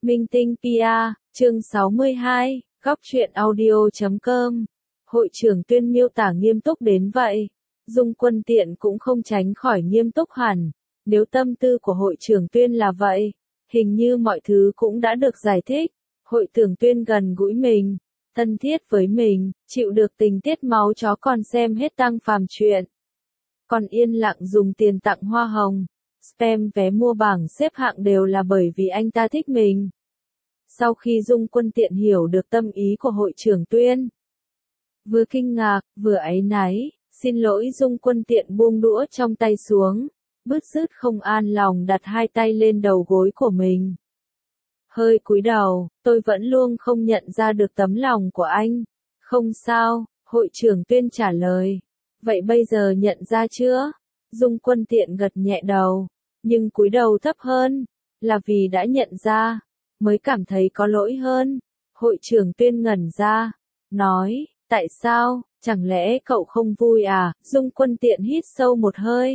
Minh Tinh PR, chương 62, góc truyện audio.com. Hội trưởng Tuyên miêu tả nghiêm túc đến vậy. Dung Quân Tiện cũng không tránh khỏi nghiêm túc hẳn. Nếu tâm tư của hội trưởng Tuyên là vậy, hình như mọi thứ cũng đã được giải thích. Hội trưởng Tuyên gần gũi mình, thân thiết với mình, chịu được tình tiết máu chó còn xem hết Tăng Phàm chuyện. Còn yên lặng dùng tiền tặng hoa hồng, spam vé mua bảng xếp hạng đều là bởi vì anh ta thích mình. Sau khi Dung Quân Tiện hiểu được tâm ý của hội trưởng Tuyên, vừa kinh ngạc, vừa áy náy, xin lỗi Dung Quân Tiện buông đũa trong tay xuống, bứt rứt không an lòng đặt hai tay lên đầu gối của mình. Hơi cúi đầu, tôi vẫn luôn không nhận ra được tấm lòng của anh. Không sao, hội trưởng Tuyên trả lời. Vậy bây giờ nhận ra chưa? Dung Quân Tiện gật nhẹ đầu, nhưng cúi đầu thấp hơn, là vì đã nhận ra, mới cảm thấy có lỗi hơn. Hội trưởng Tuyên ngẩn ra, nói, tại sao, chẳng lẽ cậu không vui à? Dung Quân Tiện hít sâu một hơi,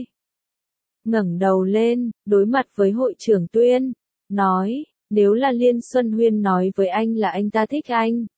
ngẩng đầu lên, đối mặt với hội trưởng Tuyên, nói, nếu là Liên Xuân Huyên nói với anh là anh ta thích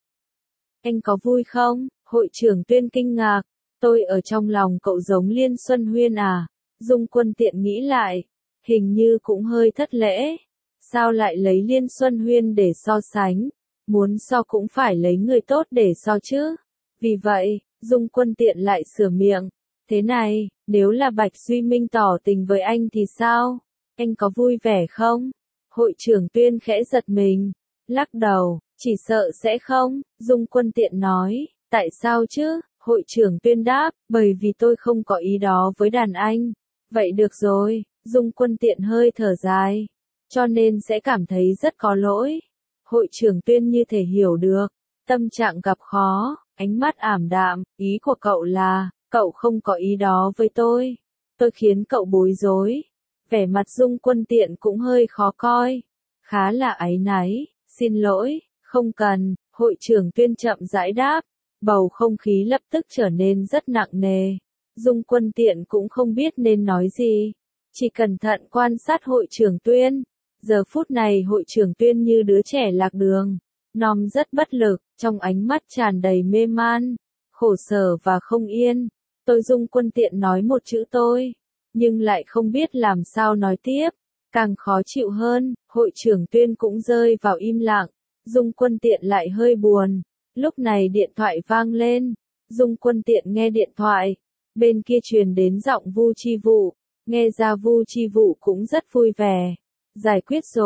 anh có vui không? Hội trưởng Tuyên kinh ngạc, tôi ở trong lòng cậu giống Liên Xuân Huyên à? Dung Quân Tiện nghĩ lại, hình như cũng hơi thất lễ. Sao lại lấy Liên Xuân Huyên để so sánh? Muốn so cũng phải lấy người tốt để so chứ. Vì vậy, Dung Quân Tiện lại sửa miệng. Thế này, nếu là Bạch Duy Minh tỏ tình với anh thì sao? Anh có vui vẻ không? Hội trưởng Tuyên khẽ giật mình, lắc đầu, chỉ sợ sẽ không. Dung Quân Tiện nói, tại sao chứ? Hội trưởng Tuyên đáp, bởi vì tôi không có ý đó với đàn anh. Vậy được rồi, Dung Quân Tiện hơi thở dài, cho nên sẽ cảm thấy rất có lỗi. Hội trưởng Tuyên như thể hiểu được, tâm trạng gặp khó, ánh mắt ảm đạm, ý của cậu là, cậu không có ý đó với tôi khiến cậu bối rối. Vẻ mặt Dung Quân Tiện cũng hơi khó coi, khá là áy náy, xin lỗi, không cần, hội trưởng Tuyên chậm rãi đáp, bầu không khí lập tức trở nên rất nặng nề. Dung Quân Tiện cũng không biết nên nói gì, chỉ cẩn thận quan sát hội trưởng Tuyên. Giờ phút này hội trưởng Tuyên như đứa trẻ lạc đường, nom rất bất lực, trong ánh mắt tràn đầy mê man, khổ sở và không yên. Tôi Dung Quân Tiện nói một chữ tôi, nhưng lại không biết làm sao nói tiếp. Càng khó chịu hơn, hội trưởng Tuyên cũng rơi vào im lặng. Dung Quân Tiện lại hơi buồn. Lúc này điện thoại vang lên. Dung Quân Tiện nghe điện thoại. Bên kia truyền đến giọng Vu Chi Vụ. Nghe ra Vu Chi Vụ cũng rất vui vẻ. Giải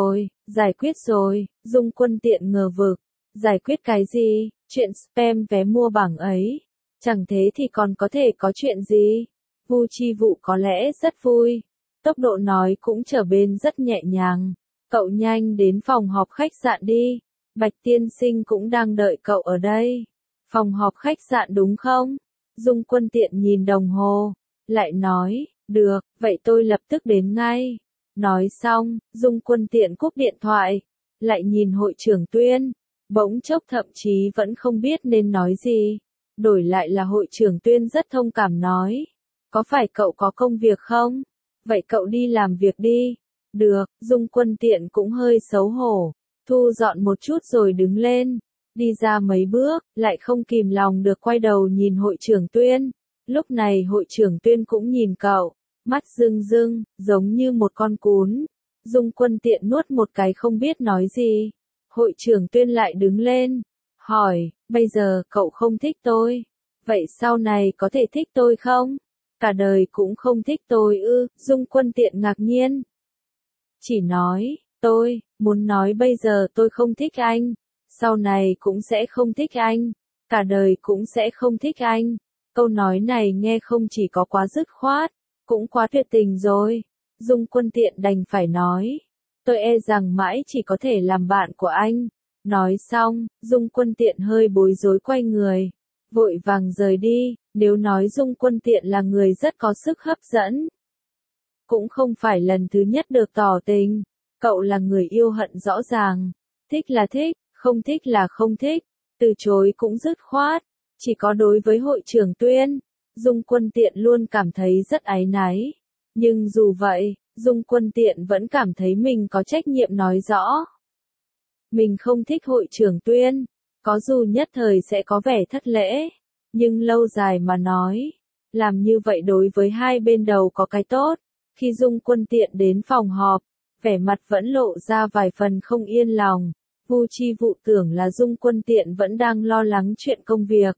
quyết rồi. Dung Quân Tiện ngờ vực. Giải quyết cái gì? Chuyện spam vé mua bảng ấy. Chẳng thế thì còn có thể có chuyện gì? Vu Chi Vụ có lẽ rất vui. Tốc độ nói cũng trở bên rất nhẹ nhàng. Cậu nhanh đến phòng họp khách sạn đi. Bạch tiên sinh cũng đang đợi cậu ở đây. Phòng họp khách sạn đúng không? Dung Quân Tiện nhìn đồng hồ, lại nói, được, vậy tôi lập tức đến ngay. Nói xong, Dung Quân Tiện cúp điện thoại, lại nhìn hội trưởng Tuyên, bỗng chốc thậm chí vẫn không biết nên nói gì. Đổi lại là hội trưởng Tuyên rất thông cảm nói, có phải cậu có công việc không? Vậy cậu đi làm việc đi. Được, Dung Quân Tiện cũng hơi xấu hổ, thu dọn một chút rồi đứng lên, đi ra mấy bước, lại không kìm lòng được quay đầu nhìn hội trưởng Tuyên. Lúc này hội trưởng Tuyên cũng nhìn cậu, mắt rưng rưng, giống như một con cún. Dung Quân Tiện nuốt một cái không biết nói gì. Hội trưởng Tuyên lại đứng lên, hỏi, bây giờ cậu không thích tôi, vậy sau này có thể thích tôi không? Cả đời cũng không thích tôi ư? Dung Quân Tiện ngạc nhiên. Chỉ nói, tôi muốn nói bây giờ tôi không thích anh, sau này cũng sẽ không thích anh, cả đời cũng sẽ không thích anh. Câu nói này nghe không chỉ có quá dứt khoát, cũng quá tuyệt tình rồi. Dung Quân Tiện đành phải nói, tôi e rằng mãi chỉ có thể làm bạn của anh. Nói xong, Dung Quân Tiện hơi bối rối quay người, vội vàng rời đi. Nếu nói Dung Quân Tiện là người rất có sức hấp dẫn, cũng không phải lần thứ nhất được tỏ tình. Cậu là người yêu hận rõ ràng, thích là thích, không thích là không thích, từ chối cũng dứt khoát. Chỉ có đối với hội trưởng Tuyên, Dung Quân Tiện luôn cảm thấy rất áy náy. Nhưng dù vậy, Dung Quân Tiện vẫn cảm thấy mình có trách nhiệm nói rõ. Mình không thích Hội trưởng Tuyên, có dù nhất thời sẽ có vẻ thất lễ, nhưng lâu dài mà nói, làm như vậy đối với hai bên đầu có cái tốt. Khi Dung Quân Tiện đến phòng họp, vẻ mặt vẫn lộ ra vài phần không yên lòng. Vu Chi Vụ tưởng là Dung Quân Tiện vẫn đang lo lắng chuyện công việc.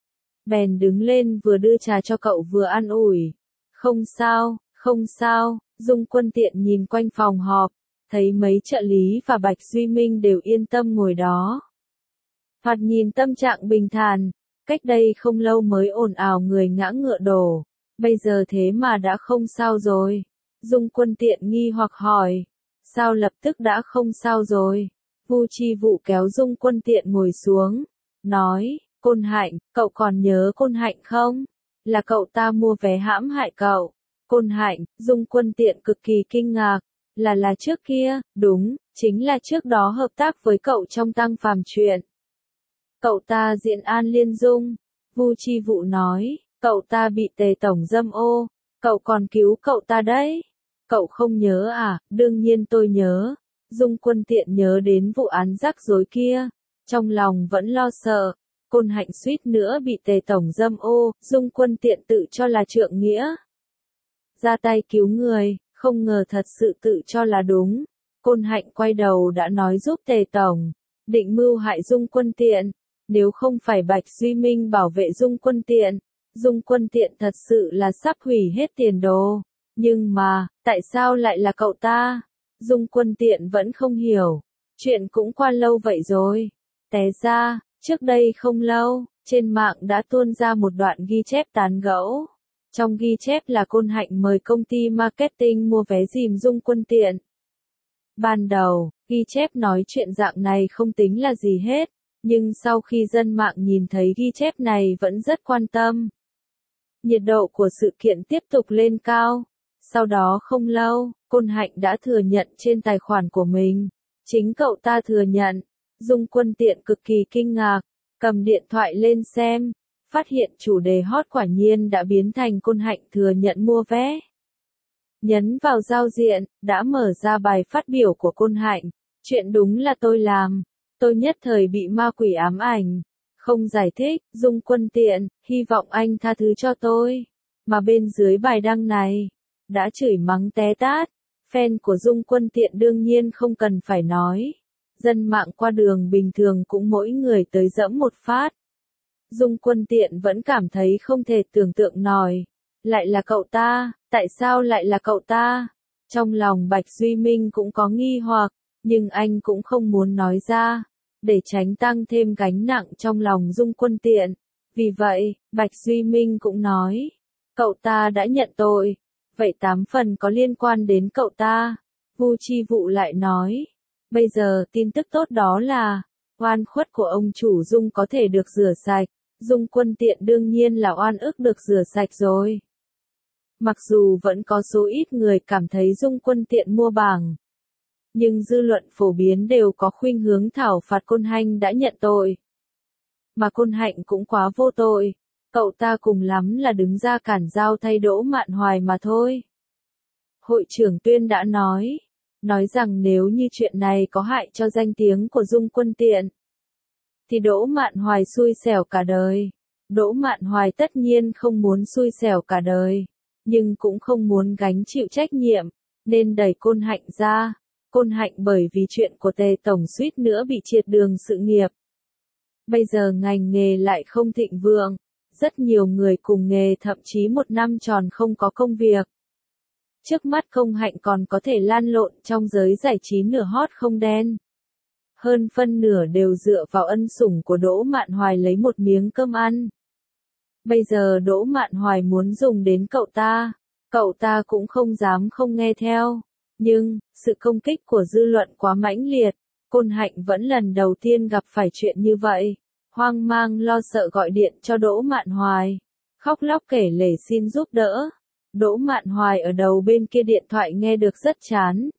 Bèn đứng lên vừa đưa trà cho cậu vừa an ủi. Không sao, không sao. Dung Quân Tiện nhìn quanh phòng họp, thấy mấy trợ lý và Bạch Duy Minh đều yên tâm ngồi đó. Thoạt nhìn tâm trạng bình thản, cách đây không lâu mới ồn ào người ngã ngựa đổ, bây giờ thế mà đã không sao rồi. Dung Quân Tiện nghi hoặc hỏi, sao lập tức đã không sao rồi? Vu Chi Vụ kéo Dung Quân Tiện ngồi xuống, nói, Côn Hạnh, cậu còn nhớ Côn Hạnh không? Là cậu ta mua vé hãm hại cậu. Côn Hạnh, Dung Quân Tiện cực kỳ kinh ngạc, là trước kia, đúng, chính là trước đó hợp tác với cậu trong Tăng Phàm chuyện. Cậu ta diễn An Liên Dung. Vu Chi Vụ nói, cậu ta bị Tề Tổng dâm ô, cậu còn cứu cậu ta đấy. Cậu không nhớ à? Đương nhiên tôi nhớ. Dung Quân Tiện nhớ đến vụ án rắc rối kia, trong lòng vẫn lo sợ. Côn Hạnh suýt nữa bị Tề Tổng dâm ô, Dung Quân Tiện tự cho là trượng nghĩa, ra tay cứu người, không ngờ thật sự tự cho là đúng. Côn Hạnh quay đầu đã nói giúp Tề Tổng, định mưu hại Dung Quân Tiện. Nếu không phải Bạch Duy Minh bảo vệ Dung Quân Tiện, Dung Quân Tiện thật sự là sắp hủy hết tiền đồ. Nhưng mà, tại sao lại là cậu ta? Dung Quân Tiện vẫn không hiểu. Chuyện cũng qua lâu vậy rồi. Té ra, trước đây không lâu, trên mạng đã tuôn ra một đoạn ghi chép tán gẫu. Trong ghi chép là Côn Hạnh mời công ty marketing mua vé dìm Dung Quân Tiện. Ban đầu, ghi chép nói chuyện dạng này không tính là gì hết, nhưng sau khi dân mạng nhìn thấy ghi chép này vẫn rất quan tâm. Nhiệt độ của sự kiện tiếp tục lên cao. Sau đó không lâu, Côn Hạnh đã thừa nhận trên tài khoản của mình. Chính cậu ta thừa nhận. Dung Quân Tiện cực kỳ kinh ngạc, cầm điện thoại lên xem, phát hiện chủ đề hot quả nhiên đã biến thành Côn Hạnh thừa nhận mua vé. Nhấn vào giao diện, đã mở ra bài phát biểu của Côn Hạnh. Chuyện đúng là tôi làm. Tôi nhất thời bị ma quỷ ám ảnh. Không giải thích, Dung Quân Tiện, hy vọng anh tha thứ cho tôi. Mà bên dưới bài đăng này, đã chửi mắng té tát. Fan của Dung Quân Tiện đương nhiên không cần phải nói. Dân mạng qua đường bình thường cũng mỗi người tới dẫm một phát. Dung Quân Tiện vẫn cảm thấy không thể tưởng tượng nổi. Lại là cậu ta, tại sao lại là cậu ta? Trong lòng Bạch Duy Minh cũng có nghi hoặc, nhưng anh cũng không muốn nói ra, để tránh tăng thêm gánh nặng trong lòng Dung Quân Tiện. Vì vậy, Bạch Duy Minh cũng nói, cậu ta đã nhận tội, vậy 8 phần có liên quan đến cậu ta. Vu Chi Vụ lại nói, bây giờ tin tức tốt đó là, oan khuất của ông chủ Dung có thể được rửa sạch. Dung Quân Tiện đương nhiên là oan ức được rửa sạch rồi. Mặc dù vẫn có số ít người cảm thấy Dung Quân Tiện mua bảng, nhưng dư luận phổ biến đều có khuynh hướng thảo phạt Côn Hạnh đã nhận tội. Mà Côn Hạnh cũng quá vô tội, cậu ta cùng lắm là đứng ra cản giao thay Đỗ Mạn Hoài mà thôi. Hội trưởng Tuyên đã nói rằng nếu như chuyện này có hại cho danh tiếng của Dung Quân Tiện, thì Đỗ Mạn Hoài xui xẻo cả đời. Đỗ Mạn Hoài tất nhiên không muốn xui xẻo cả đời, nhưng cũng không muốn gánh chịu trách nhiệm, nên đẩy Côn Hạnh ra. Côn Hạnh bởi vì chuyện của Tề Tổng suýt nữa bị triệt đường sự nghiệp. Bây giờ ngành nghề lại không thịnh vượng, rất nhiều người cùng nghề thậm chí 1 năm tròn không có công việc. Trước mắt Côn Hạnh còn có thể lan lộn trong giới giải trí nửa hot không đen. Hơn phân nửa đều dựa vào ân sủng của Đỗ Mạn Hoài lấy một miếng cơm ăn. Bây giờ Đỗ Mạn Hoài muốn dùng đến cậu ta cũng không dám không nghe theo. Nhưng, sự công kích của dư luận quá mãnh liệt, Côn Hạnh vẫn lần đầu tiên gặp phải chuyện như vậy. Hoang mang lo sợ gọi điện cho Đỗ Mạn Hoài, khóc lóc kể lể xin giúp đỡ. Đỗ Mạn Hoài ở đầu bên kia điện thoại nghe được rất chán.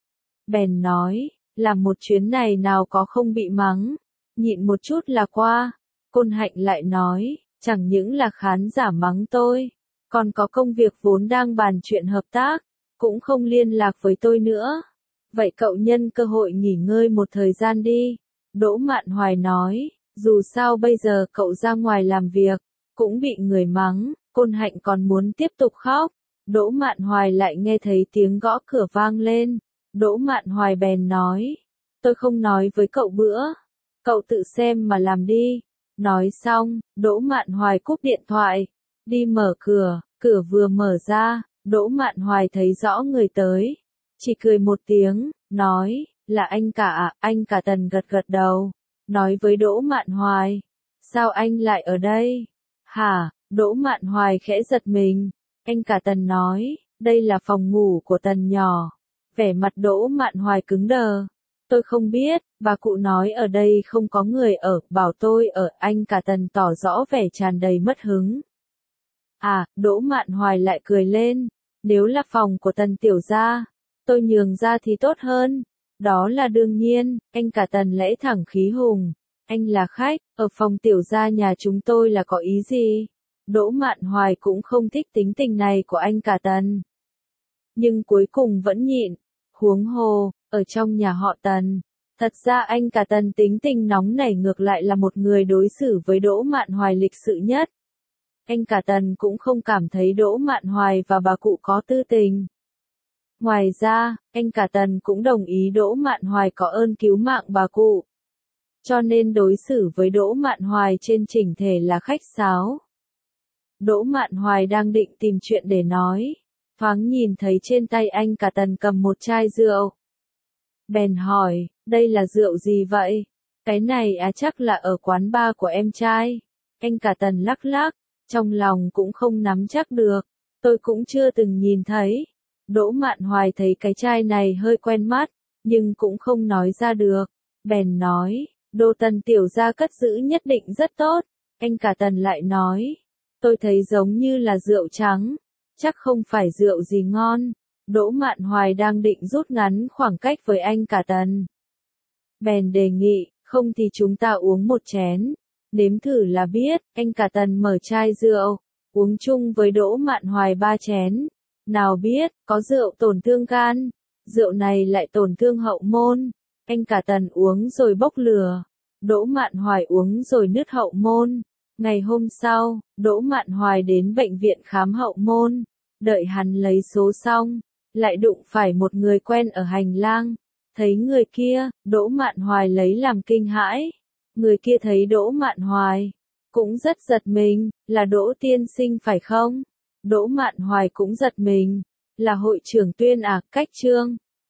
Bèn nói, làm một chuyến này nào có không bị mắng, nhịn một chút là qua. Côn Hạnh lại nói, chẳng những là khán giả mắng tôi, còn có công việc vốn đang bàn chuyện hợp tác, cũng không liên lạc với tôi nữa. Vậy cậu nhân cơ hội nghỉ ngơi một thời gian đi. Đỗ Mạn Hoài nói, dù sao bây giờ cậu ra ngoài làm việc, cũng bị người mắng, Côn Hạnh còn muốn tiếp tục khóc. Đỗ Mạn Hoài lại nghe thấy tiếng gõ cửa vang lên. Đỗ Mạn Hoài bèn nói, tôi không nói với cậu bữa, cậu tự xem mà làm đi. Nói xong, Đỗ Mạn Hoài cúp điện thoại, đi mở cửa, cửa vừa mở ra, Đỗ Mạn Hoài thấy rõ người tới, chỉ cười một tiếng, nói, là anh cả à? Anh cả Tần gật gật đầu, nói với Đỗ Mạn Hoài, sao anh lại ở đây? Hả? Đỗ Mạn Hoài khẽ giật mình, anh cả Tần nói, đây là phòng ngủ của Tần nhỏ. Vẻ mặt Đỗ Mạn Hoài cứng đờ. Tôi không biết, bà cụ nói ở đây không có người ở, bảo tôi ở, anh cả Tần tỏ rõ vẻ tràn đầy mất hứng. À, Đỗ Mạn Hoài lại cười lên, nếu là phòng của Tần tiểu gia, tôi nhường ra thì tốt hơn. Đó là đương nhiên, anh cả Tần lẽ thẳng khí hùng, anh là khách, ở phòng tiểu gia nhà chúng tôi là có ý gì? Đỗ Mạn Hoài cũng không thích tính tình này của anh cả Tần. Nhưng cuối cùng vẫn nhịn, huống hồ, ở trong nhà họ Tần. Thật ra anh cả Tần tính tình nóng nảy ngược lại là một người đối xử với Đỗ Mạn Hoài lịch sự nhất. Anh cả Tần cũng không cảm thấy Đỗ Mạn Hoài và bà cụ có tư tình. Ngoài ra, anh cả Tần cũng đồng ý Đỗ Mạn Hoài có ơn cứu mạng bà cụ. Cho nên đối xử với Đỗ Mạn Hoài trên chỉnh thể là khách sáo. Đỗ Mạn Hoài đang định tìm chuyện để nói, thoáng nhìn thấy trên tay anh cả Tần cầm một chai rượu. Bèn hỏi, đây là rượu gì vậy? Cái này chắc là ở quán bar của em trai. Anh cả Tần lắc lắc, trong lòng cũng không nắm chắc được. Tôi cũng chưa từng nhìn thấy. Đỗ Mạn Hoài thấy cái chai này hơi quen mắt, nhưng cũng không nói ra được. Bèn nói, đồ Tần tiểu gia cất giữ nhất định rất tốt. Anh cả Tần lại nói, tôi thấy giống như là rượu trắng, chắc không phải rượu gì ngon. Đỗ Mạn Hoài đang định rút ngắn khoảng cách với anh cả Tần. Bèn đề nghị, không thì chúng ta uống một chén, nếm thử là biết. Anh cả Tần mở chai rượu, uống chung với Đỗ Mạn Hoài 3 chén. Nào biết, có rượu tổn thương gan, rượu này lại tổn thương hậu môn. Anh cả Tần uống rồi bốc lửa, Đỗ Mạn Hoài uống rồi nứt hậu môn. Ngày hôm sau, Đỗ Mạn Hoài đến bệnh viện khám hậu môn, đợi hắn lấy số xong, lại đụng phải một người quen ở hành lang. Thấy người kia, Đỗ Mạn Hoài lấy làm kinh hãi. Người kia thấy Đỗ Mạn Hoài, cũng rất giật mình, là Đỗ tiên sinh phải không? Đỗ Mạn Hoài cũng giật mình, là hội trưởng Tuyên à? Cách Trương